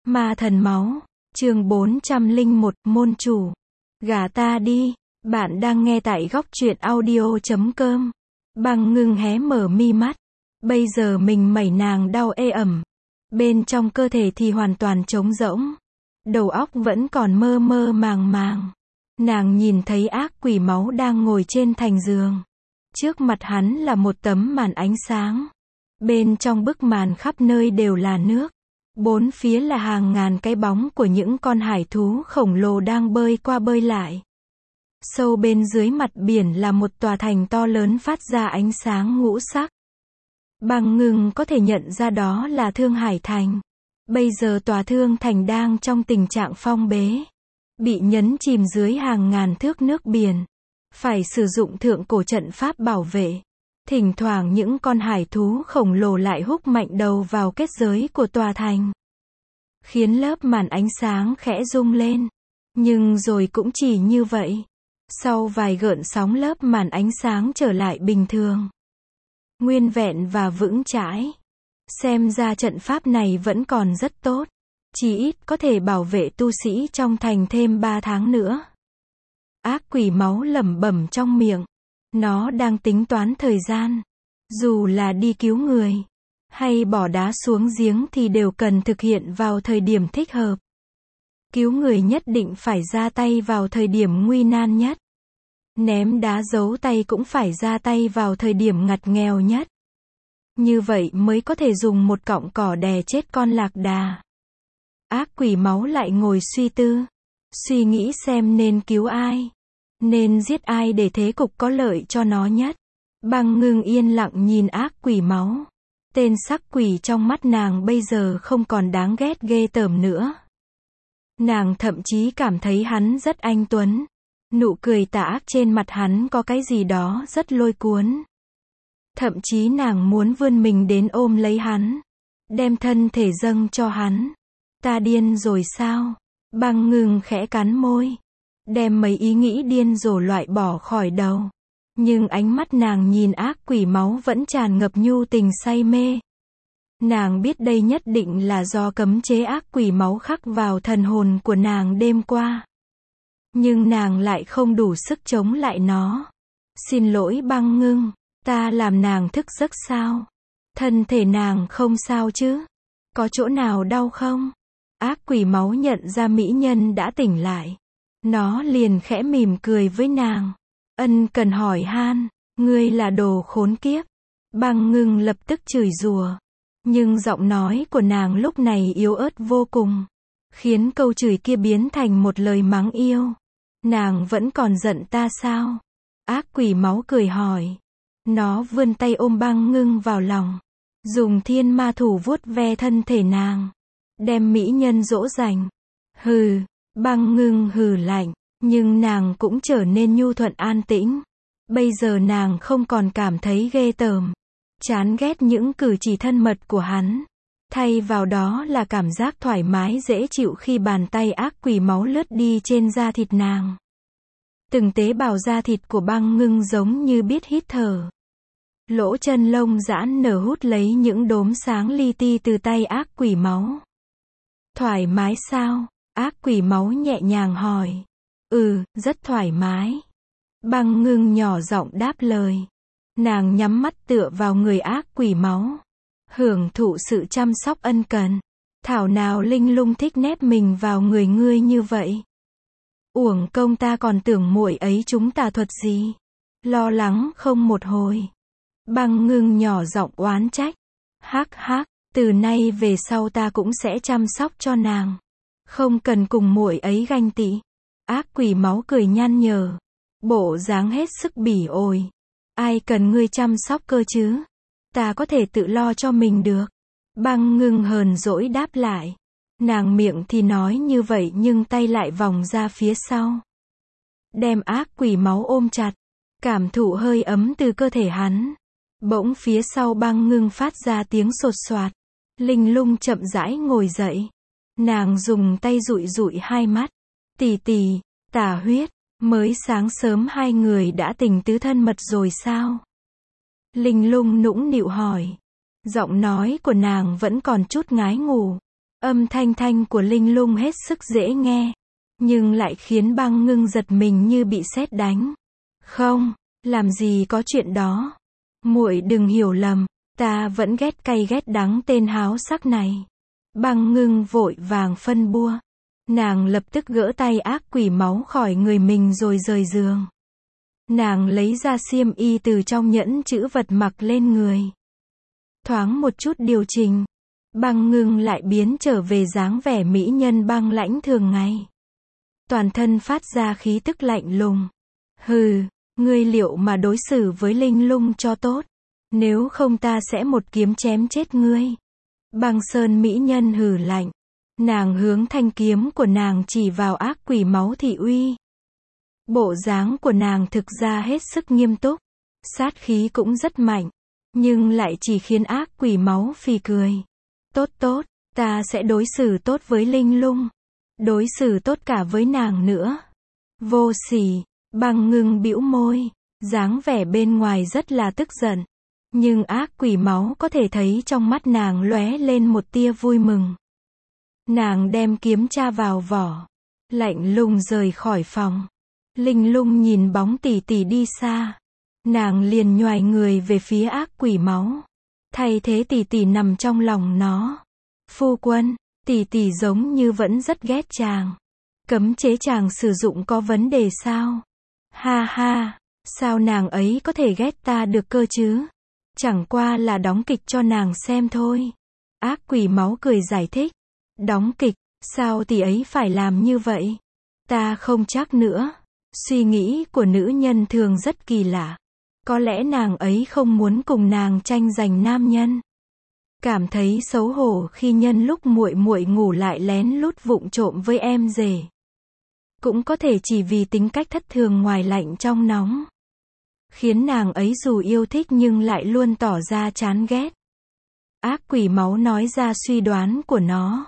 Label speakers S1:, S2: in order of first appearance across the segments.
S1: Ma thần máu, chương 401, môn chủ. Gả ta đi. Bạn đang nghe tại góc truyện audio.com. Băng Ngưng hé mở mi mắt. Bây giờ mình mẩy nàng đau ê ẩm. Bên trong cơ thể thì hoàn toàn trống rỗng. Đầu óc vẫn còn mơ mơ màng màng. Nàng nhìn thấy ác quỷ máu đang ngồi trên thành giường. Trước mặt hắn là một tấm màn ánh sáng. Bên trong bức màn khắp nơi đều là nước. Bốn phía là hàng ngàn cái bóng của những con hải thú khổng lồ đang bơi qua bơi lại. Sâu bên dưới mặt biển là một tòa thành to lớn phát ra ánh sáng ngũ sắc. Băng Ngưng có thể nhận ra đó là Thương Hải Thành. Bây giờ tòa Thương Thành đang trong tình trạng phong bế. Bị nhấn chìm dưới hàng ngàn thước nước biển. Phải sử dụng thượng cổ trận pháp bảo vệ. Thỉnh thoảng những con hải thú khổng lồ lại húc mạnh đầu vào kết giới của tòa thành. Khiến lớp màn ánh sáng khẽ rung lên. Nhưng rồi cũng chỉ như vậy. Sau vài gợn sóng lớp màn ánh sáng trở lại bình thường. Nguyên vẹn và vững chãi. Xem ra trận pháp này vẫn còn rất tốt. Chỉ ít có thể bảo vệ tu sĩ trong thành thêm 3 tháng nữa. Ác quỷ máu lẩm bẩm trong miệng. Nó đang tính toán thời gian. Dù là đi cứu người, hay bỏ đá xuống giếng thì đều cần thực hiện vào thời điểm thích hợp. Cứu người nhất định phải ra tay vào thời điểm nguy nan nhất. Ném đá giấu tay cũng phải ra tay vào thời điểm ngặt nghèo nhất. Như vậy mới có thể dùng một cọng cỏ đè chết con lạc đà. Ác quỷ máu lại ngồi suy tư. Suy nghĩ xem nên cứu ai. Nên giết ai để thế cục có lợi cho nó nhất. Băng Ngưng yên lặng nhìn ác quỷ máu. Tên sắc quỷ trong mắt nàng bây giờ không còn đáng ghét ghê tởm nữa. Nàng thậm chí cảm thấy hắn rất anh tuấn. Nụ cười tà ác trên mặt hắn có cái gì đó rất lôi cuốn. Thậm chí nàng muốn vươn mình đến ôm lấy hắn. Đem thân thể dâng cho hắn. Ta điên rồi sao? Băng Ngưng khẽ cắn môi. Đem mấy ý nghĩ điên rồ loại bỏ khỏi đầu. Nhưng ánh mắt nàng nhìn ác quỷ máu vẫn tràn ngập nhu tình say mê. Nàng biết đây nhất định là do cấm chế ác quỷ máu khắc vào thần hồn của nàng đêm qua. Nhưng nàng lại không đủ sức chống lại nó. Xin lỗi Băng Ngưng, ta làm nàng thức giấc sao? Thân thể nàng không sao chứ? Có chỗ nào đau không? Ác quỷ máu nhận ra mỹ nhân đã tỉnh lại. Nó liền khẽ mỉm cười với nàng. Ân cần hỏi han, ngươi là đồ khốn kiếp. Băng Ngưng lập tức chửi rủa. Nhưng giọng nói của nàng lúc này yếu ớt vô cùng. Khiến câu chửi kia biến thành một lời mắng yêu. Nàng vẫn còn giận ta sao? Ác quỷ máu cười hỏi. Nó vươn tay ôm Băng Ngưng vào lòng. Dùng thiên ma thủ vuốt ve thân thể nàng. Đem mỹ nhân dỗ dành. Hừ. Băng Ngưng hừ lạnh. Nhưng nàng cũng trở nên nhu thuận an tĩnh. Bây giờ nàng không còn cảm thấy ghê tởm. Chán ghét những cử chỉ thân mật của hắn. Thay vào đó là cảm giác thoải mái dễ chịu khi bàn tay ác quỷ máu lướt đi trên da thịt nàng. Từng tế bào da thịt của Băng Ngưng giống như biết hít thở. Lỗ chân lông giãn nở hút lấy những đốm sáng li ti từ tay ác quỷ máu. Thoải mái sao? Ác quỷ máu nhẹ nhàng hỏi. Rất thoải mái. Băng Ngưng nhỏ giọng đáp lời. Nàng nhắm mắt tựa vào người ác quỷ máu. Hưởng thụ sự chăm sóc ân cần. Thảo nào Linh Lung thích nép mình vào người ngươi như vậy. Uổng công ta còn tưởng muội ấy chúng tà thuật gì. Lo lắng không một hồi. Băng Ngưng nhỏ giọng oán trách. Hắc hắc, từ nay về sau ta cũng sẽ chăm sóc cho nàng. Không cần cùng muội ấy ganh tị. Ác quỷ máu cười nhăn nhở. Bộ dáng hết sức bỉ ổi. Ai cần ngươi chăm sóc cơ chứ? Ta có thể tự lo cho mình được. Băng Ngưng hờn dỗi đáp lại. Nàng miệng thì nói như vậy nhưng tay lại vòng ra phía sau. Đem ác quỷ máu ôm chặt. Cảm thụ hơi ấm từ cơ thể hắn. Bỗng phía sau Băng Ngưng phát ra tiếng sột soạt. Linh Lung chậm rãi ngồi dậy. Nàng dùng tay dụi dụi hai mắt. Tỷ tỷ, tà huyết, mới sáng sớm hai người đã tình tứ thân mật rồi sao? Linh Lung nũng nịu hỏi. Giọng nói của nàng vẫn còn chút ngái ngủ. Âm thanh thanh của Linh Lung hết sức dễ nghe, nhưng lại khiến Băng Ngưng giật mình như bị sét đánh. Không, làm gì có chuyện đó. Muội đừng hiểu lầm, ta vẫn ghét cay ghét đắng tên háo sắc này. Băng Ngưng vội vàng phân bua. Nàng lập tức gỡ tay ác quỷ máu khỏi người mình rồi rời giường. Nàng lấy ra xiêm y từ trong nhẫn chữ vật mặc lên người. Thoáng một chút điều chỉnh, Băng Ngưng lại biến trở về dáng vẻ mỹ nhân băng lãnh thường ngày. Toàn thân phát ra khí tức lạnh lùng. Hừ, ngươi liệu mà đối xử với Linh Lung cho tốt. Nếu không ta sẽ một kiếm chém chết ngươi. Băng Sơn mỹ nhân hừ lạnh. Nàng hướng thanh kiếm của nàng chỉ vào ác quỷ máu thị uy. Bộ dáng của nàng thực ra hết sức nghiêm túc. Sát khí cũng rất mạnh. Nhưng lại chỉ khiến ác quỷ máu phì cười. Tốt tốt, ta sẽ đối xử tốt với Linh Lung. Đối xử tốt cả với nàng nữa. Vô sỉ. Băng Ngưng bĩu môi. Dáng vẻ bên ngoài rất là tức giận. Nhưng ác quỷ máu có thể thấy trong mắt nàng lóe lên một tia vui mừng. Nàng đem kiếm tra vào vỏ. Lạnh lùng rời khỏi phòng. Linh Lung nhìn bóng tỷ tỷ đi xa. Nàng liền nhoài người về phía ác quỷ máu. Thay thế tỷ tỷ nằm trong lòng nó. Phu quân, tỷ tỷ giống như vẫn rất ghét chàng. Cấm chế chàng sử dụng có vấn đề sao? Ha ha, sao nàng ấy có thể ghét ta được cơ chứ? Chẳng qua là đóng kịch cho nàng xem thôi. Ác quỷ máu cười giải thích. Đóng kịch, sao tỷ ấy phải làm như vậy? Ta không chắc nữa. Suy nghĩ của nữ nhân thường rất kỳ lạ. Có lẽ nàng ấy không muốn cùng nàng tranh giành nam nhân. Cảm thấy xấu hổ khi nhân lúc muội muội ngủ lại lén lút vụng trộm với em rể. Cũng có thể chỉ vì tính cách thất thường ngoài lạnh trong nóng. Khiến nàng ấy dù yêu thích nhưng lại luôn tỏ ra chán ghét. Ác quỷ máu nói ra suy đoán của nó.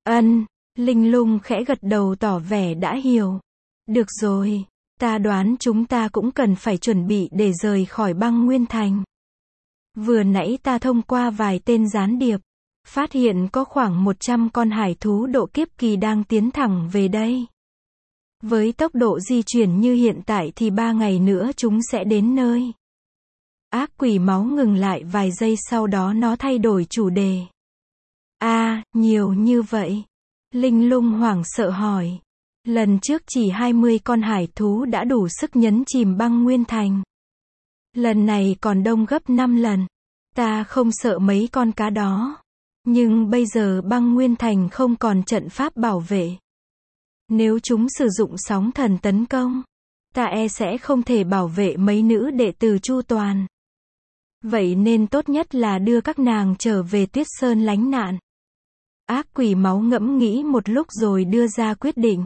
S1: Linh Lung khẽ gật đầu tỏ vẻ đã hiểu. Được rồi, ta đoán chúng ta cũng cần phải chuẩn bị để rời khỏi băng nguyên thành. Vừa nãy ta thông qua vài tên gián điệp, phát hiện có khoảng 100 con hải thú độ kiếp kỳ đang tiến thẳng về đây. Với tốc độ di chuyển như hiện tại thì 3 ngày nữa chúng sẽ đến nơi. Ác quỷ máu ngừng lại vài giây sau đó nó thay đổi chủ đề. Nhiều như vậy. Linh Lung hoảng sợ hỏi. Lần trước chỉ 20 con hải thú đã đủ sức nhấn chìm băng nguyên thành. Lần này còn đông gấp 5 lần. Ta không sợ mấy con cá đó. Nhưng bây giờ băng nguyên thành không còn trận pháp bảo vệ. Nếu chúng sử dụng sóng thần tấn công, ta sẽ không thể bảo vệ mấy nữ đệ tử chu toàn. Vậy nên tốt nhất là đưa các nàng trở về Tuyết Sơn lánh nạn. Ác quỷ máu ngẫm nghĩ một lúc rồi đưa ra quyết định.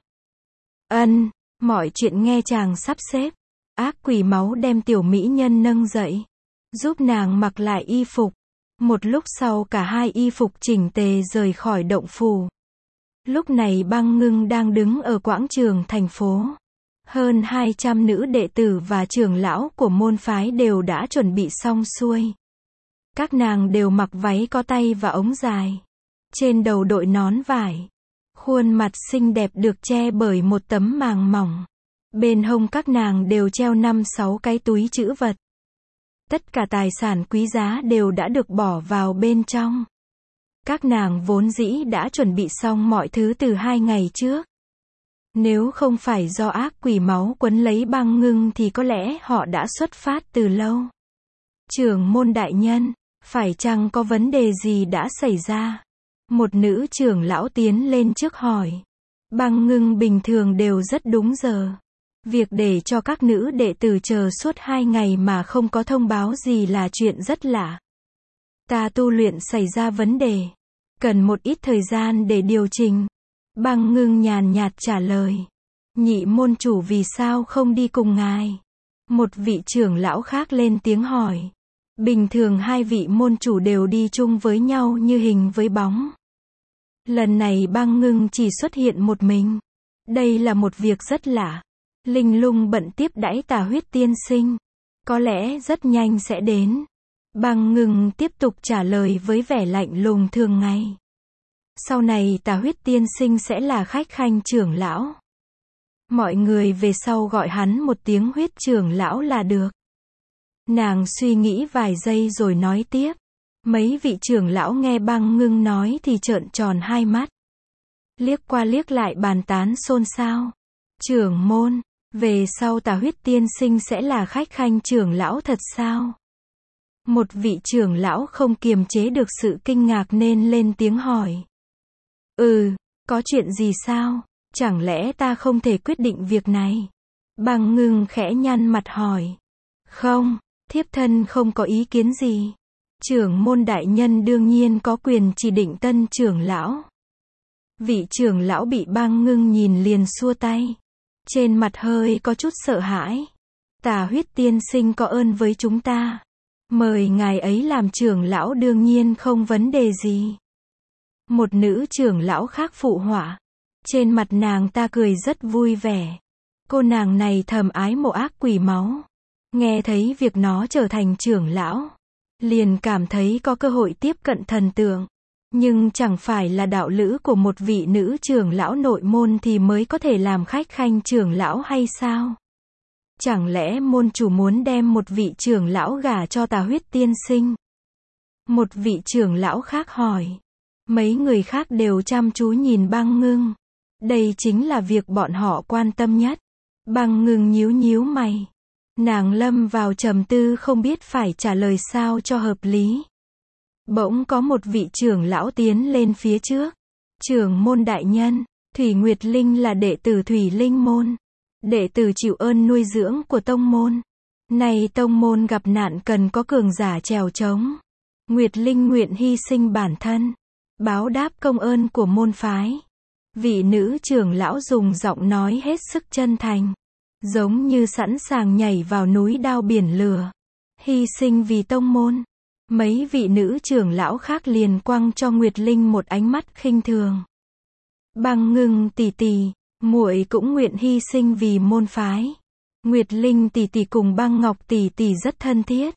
S1: Mọi chuyện nghe chàng sắp xếp. Ác quỷ máu đem tiểu mỹ nhân nâng dậy, giúp nàng mặc lại y phục. Một lúc sau cả hai y phục chỉnh tề rời khỏi động phủ. Lúc này Băng Ngưng đang đứng ở quảng trường thành phố. Hơn 200 nữ đệ tử và trưởng lão của môn phái đều đã chuẩn bị xong xuôi. Các nàng đều mặc váy có tay và ống dài. Trên đầu đội nón vải. Khuôn mặt xinh đẹp được che bởi một tấm màng mỏng. Bên hông các nàng đều treo 5-6 cái túi trữ vật. Tất cả tài sản quý giá đều đã được bỏ vào bên trong. Các nàng vốn dĩ đã chuẩn bị xong mọi thứ từ 2 ngày trước. Nếu không phải do ác quỷ máu quấn lấy Băng Ngưng thì có lẽ họ đã xuất phát từ lâu. Trưởng môn đại nhân, phải chăng có vấn đề gì đã xảy ra? Một nữ trưởng lão tiến lên trước hỏi. Băng Ngưng bình thường đều rất đúng giờ. Việc để cho các nữ đệ tử chờ suốt 2 ngày mà không có thông báo gì là chuyện rất lạ. Ta tu luyện xảy ra vấn đề. Cần một ít thời gian để điều chỉnh. Băng Ngưng nhàn nhạt trả lời. Nhị môn chủ vì sao không đi cùng ngài? Một vị trưởng lão khác lên tiếng hỏi. Bình thường hai vị môn chủ đều đi chung với nhau như hình với bóng. Lần này Băng Ngưng chỉ xuất hiện một mình. Đây là một việc rất lạ. Linh Lung bận tiếp đãi Tà Huyết tiên sinh. Có lẽ rất nhanh sẽ đến. Băng Ngưng tiếp tục trả lời với vẻ lạnh lùng thường ngày. Sau này Tà Huyết Tiên Sinh sẽ là khách khanh trưởng lão. Mọi người về sau gọi hắn một tiếng Huyết trưởng lão là được. Nàng suy nghĩ vài giây rồi nói tiếp. Mấy vị trưởng lão nghe Băng Ngưng nói thì trợn tròn hai mắt. Liếc qua liếc lại bàn tán xôn xao. Trưởng môn, về sau Tà Huyết Tiên Sinh sẽ là khách khanh trưởng lão thật sao? Một vị trưởng lão không kiềm chế được sự kinh ngạc nên lên tiếng hỏi. Có chuyện gì sao? Chẳng lẽ ta không thể quyết định việc này? Băng Ngưng khẽ nhăn mặt hỏi. Không, thiếp thân không có ý kiến gì. Trưởng môn đại nhân đương nhiên có quyền chỉ định tân trưởng lão. Vị trưởng lão bị Băng Ngưng nhìn liền xua tay. Trên mặt hơi có chút sợ hãi. Tà Huyết Tiên Sinh có ơn với chúng ta. Mời ngài ấy làm trưởng lão đương nhiên không vấn đề gì. Một nữ trưởng lão khác phụ họa. Trên mặt nàng ta cười rất vui vẻ. Cô nàng này thầm ái mộ ác quỷ máu. Nghe thấy việc nó trở thành trưởng lão, liền cảm thấy có cơ hội tiếp cận thần tượng. Nhưng chẳng phải là đạo lữ của một vị nữ trưởng lão nội môn thì mới có thể làm khách khanh trưởng lão hay sao? Chẳng lẽ môn chủ muốn đem một vị trưởng lão gả cho Tà Huyết Tiên Sinh? Một vị trưởng lão khác hỏi. Mấy người khác đều chăm chú nhìn Băng Ngưng. Đây chính là việc bọn họ quan tâm nhất. Băng Ngưng nhíu nhíu mày. Nàng lâm vào trầm tư không biết phải trả lời sao cho hợp lý. Bỗng có một vị trưởng lão tiến lên phía trước. Trưởng môn đại nhân, Thủy Nguyệt Linh là đệ tử Thủy Linh môn. Đệ tử chịu ơn nuôi dưỡng của tông môn. Nay tông môn gặp nạn cần có cường giả chèo chống. Nguyệt Linh nguyện hy sinh bản thân, báo đáp công ơn của môn phái. Vị nữ trưởng lão dùng giọng nói hết sức chân thành, giống như sẵn sàng nhảy vào núi đao biển lửa, hy sinh vì tông môn. Mấy vị nữ trưởng lão khác liền quăng cho Nguyệt Linh một ánh mắt khinh thường. Băng Ngưng tỷ tỷ, muội cũng nguyện hy sinh vì môn phái. Nguyệt Linh tỷ tỷ cùng Băng Ngọc tỷ tỷ rất thân thiết.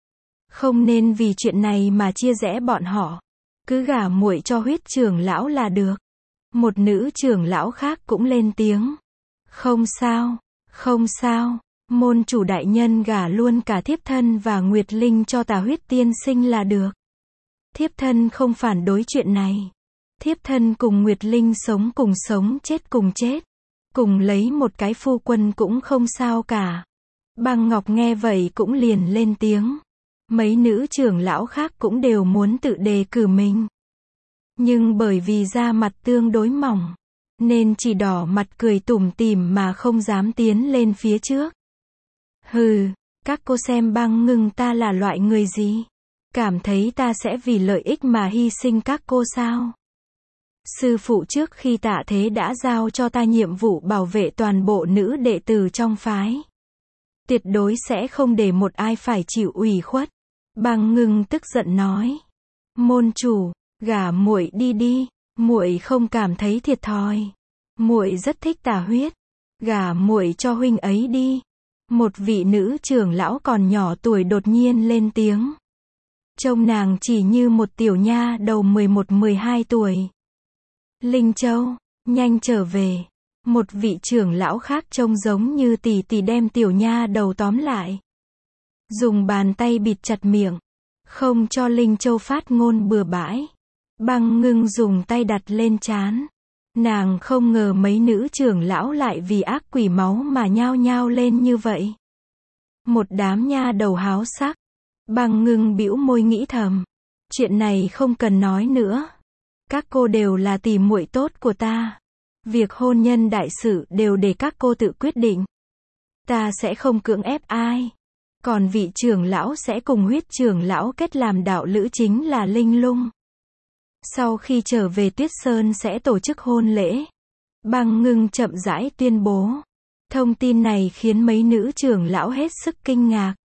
S1: Không nên vì chuyện này mà chia rẽ bọn họ. Cứ gả muội cho Huyết trưởng lão là được. Một nữ trưởng lão khác cũng lên tiếng. Không sao, không sao. Môn chủ đại nhân gả luôn cả thiếp thân và Nguyệt Linh cho Tà Huyết Tiên Sinh là được. Thiếp thân không phản đối chuyện này. Thiếp thân cùng Nguyệt Linh sống cùng sống chết cùng chết. Cùng lấy một cái phu quân cũng không sao cả. Băng Ngọc nghe vậy cũng liền lên tiếng. Mấy nữ trưởng lão khác cũng đều muốn tự đề cử mình. Nhưng bởi vì da mặt tương đối mỏng, nên chỉ đỏ mặt cười tủm tỉm mà không dám tiến lên phía trước. Hừ, các cô xem Băng Ngưng ta là loại người gì? Cảm thấy ta sẽ vì lợi ích mà hy sinh các cô sao? Sư phụ trước khi tạ thế đã giao cho ta nhiệm vụ bảo vệ toàn bộ nữ đệ tử trong phái. Tuyệt đối sẽ không để một ai phải chịu ủy khuất. Băng Ngưng tức giận nói. Môn chủ, gả muội đi đi, muội không cảm thấy thiệt thòi. Muội rất thích Tà Huyết, gả muội cho huynh ấy đi. Một vị nữ trưởng lão còn nhỏ tuổi đột nhiên lên tiếng. Trông nàng chỉ như một tiểu nha đầu 11-12 tuổi. Linh Châu, nhanh trở về. Một vị trưởng lão khác trông giống như tỷ tỷ đem tiểu nha đầu tóm lại. Dùng bàn tay bịt chặt miệng, không cho Linh Châu phát ngôn bừa bãi. Băng Ngưng dùng tay đặt lên trán. Nàng không ngờ mấy nữ trưởng lão lại vì ác quỷ máu mà nhao nhao lên như vậy. Một đám nha đầu háo sắc. Băng Ngưng bĩu môi nghĩ thầm. Chuyện này không cần nói nữa. Các cô đều là tỷ muội tốt của ta. Việc hôn nhân đại sự đều để các cô tự quyết định. Ta sẽ không cưỡng ép ai. Còn vị trưởng lão sẽ cùng Huyết trưởng lão kết làm đạo lữ chính là Linh Lung. Sau khi trở về Tuyết Sơn sẽ tổ chức hôn lễ. Băng Ngưng chậm rãi tuyên bố. Thông tin này khiến mấy nữ trưởng lão hết sức kinh ngạc.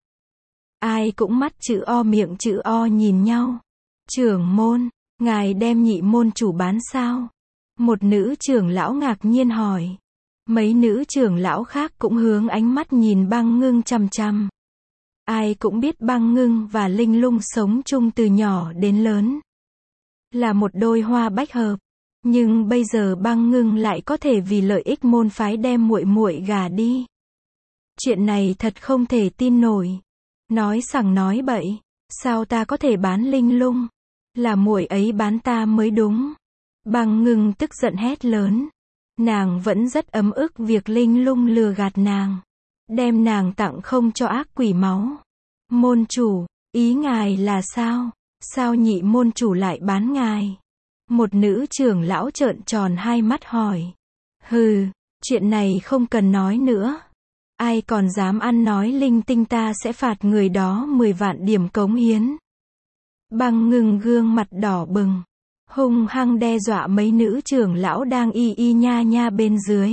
S1: Ai cũng mắt chữ O miệng chữ O nhìn nhau. Trưởng môn, ngài đem nhị môn chủ bán sao? Một nữ trưởng lão ngạc nhiên hỏi. Mấy nữ trưởng lão khác cũng hướng ánh mắt nhìn Băng Ngưng chằm chằm. Ai cũng biết Băng Ngưng và Linh Lung sống chung từ nhỏ đến lớn. là một đôi hoa bách hợp. Nhưng bây giờ Băng Ngưng lại có thể vì lợi ích môn phái đem muội muội gả đi. Chuyện này thật không thể tin nổi. Nói sằng nói bậy, sao ta có thể bán Linh Lung? Là muội ấy bán ta mới đúng. Băng Ngưng tức giận hét lớn. Nàng vẫn rất ấm ức việc Linh Lung lừa gạt nàng, đem nàng tặng không cho ác quỷ máu. Môn chủ, ý ngài là sao? Sao nhị môn chủ lại bán ngài? Một nữ trưởng lão trợn tròn hai mắt hỏi. Hừ, chuyện này không cần nói nữa. Ai còn dám ăn nói linh tinh ta sẽ phạt người đó 10 vạn điểm cống hiến. Băng Ngưng gương mặt đỏ bừng, hung hăng đe dọa mấy nữ trưởng lão đang y y nha nha bên dưới.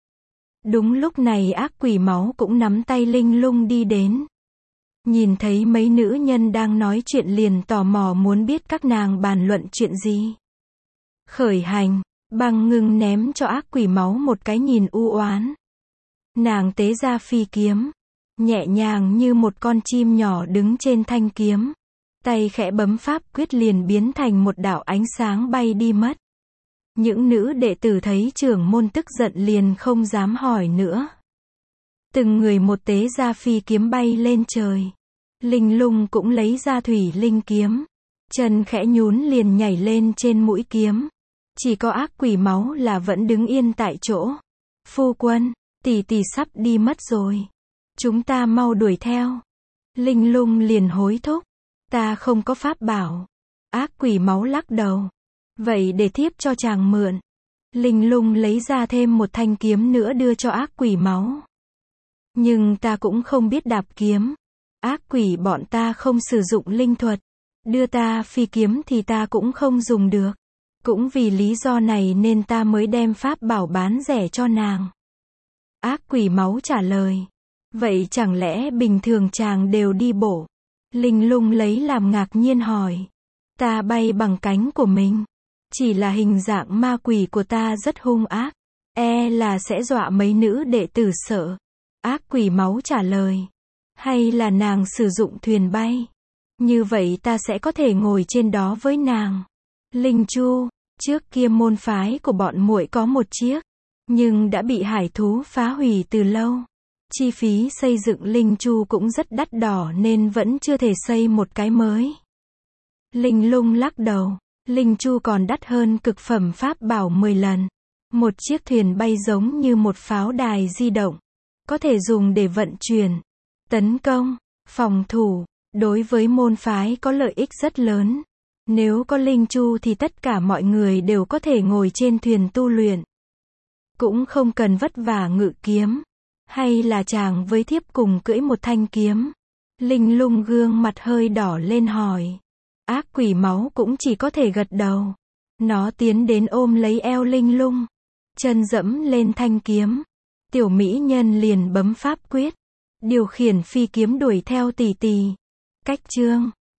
S1: Đúng lúc này ác quỷ máu cũng nắm tay Linh Lung đi đến. Nhìn thấy mấy nữ nhân đang nói chuyện liền tò mò muốn biết các nàng bàn luận chuyện gì. Khởi hành, Băng Ngưng ném cho ác quỷ máu một cái nhìn u oán. Nàng tế ra phi kiếm, nhẹ nhàng như một con chim nhỏ đứng trên thanh kiếm. Tay khẽ bấm pháp quyết liền biến thành một đạo ánh sáng bay đi mất. Những nữ đệ tử thấy trưởng môn tức giận liền không dám hỏi nữa. Từng người một tế ra phi kiếm bay lên trời. Linh Lung cũng lấy ra thủy linh kiếm. Chân khẽ nhún liền nhảy lên trên mũi kiếm. Chỉ có ác quỷ máu là vẫn đứng yên tại chỗ. Phu quân, tỷ tỷ sắp đi mất rồi. Chúng ta mau đuổi theo. Linh Lung liền hối thúc. Ta không có pháp bảo. Ác quỷ máu lắc đầu. Vậy để thiếp cho chàng mượn. Linh Lung lấy ra thêm một thanh kiếm nữa đưa cho ác quỷ máu. Nhưng ta cũng không biết đạp kiếm. Ác quỷ bọn ta không sử dụng linh thuật. Đưa ta phi kiếm thì ta cũng không dùng được. Cũng vì lý do này nên ta mới đem pháp bảo bán rẻ cho nàng. Ác quỷ máu trả lời. Vậy chẳng lẽ bình thường chàng đều đi bộ? Linh Lung lấy làm ngạc nhiên hỏi. Ta bay bằng cánh của mình. Chỉ là hình dạng ma quỷ của ta rất hung ác. E là sẽ dọa mấy nữ đệ tử sợ. Ác quỷ máu trả lời. Hay là nàng sử dụng thuyền bay? Như vậy ta sẽ có thể ngồi trên đó với nàng. Linh Chu, trước kia môn phái của bọn muội có một chiếc. Nhưng đã bị hải thú phá hủy từ lâu. Chi phí xây dựng Linh Chu cũng rất đắt đỏ nên vẫn chưa thể xây một cái mới. Linh Lung lắc đầu. Linh Chu còn đắt hơn cực phẩm pháp bảo 10 lần. Một chiếc thuyền bay giống như một pháo đài di động. Có thể dùng để vận chuyển, tấn công, phòng thủ. Đối với môn phái có lợi ích rất lớn. Nếu có Linh Chu thì tất cả mọi người đều có thể ngồi trên thuyền tu luyện. Cũng không cần vất vả ngự kiếm. Hay là chàng với thiếp cùng cưỡi một thanh kiếm? Linh Lung gương mặt hơi đỏ lên hỏi. Ác quỷ máu cũng chỉ có thể gật đầu. Nó tiến đến ôm lấy eo Linh Lung. Chân dẫm lên thanh kiếm. Tiểu mỹ nhân liền bấm pháp quyết. Điều khiển phi kiếm đuổi theo tỷ tỷ. Cách chương